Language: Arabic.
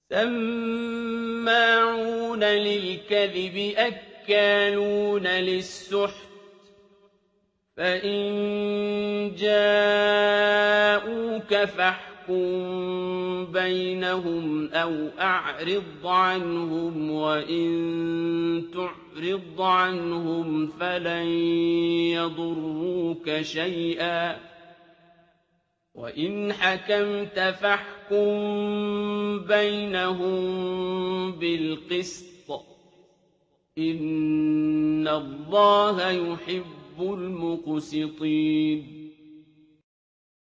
سَمَّاعُونَ لِلْكَذِبِ أَكَّالُونَ لِلسُّحْتِ فَإِن جَاءُوكَ فَاحْكُم بَيْنَهُمْ أَوْ أَعْرِضْ عَنْهُمْ وَإِن تُعْرِضْ عَنْهُمْ فَلَن يَضُرُّوكَ شَيْئًا وَإِنْ حَكَمْتَ فَاحْكُم بَيْنَهُم بِالْقِسْطِ ۚ إِنَّ اللَّهَ يُحِبُّ الْمُقْسِطِينَ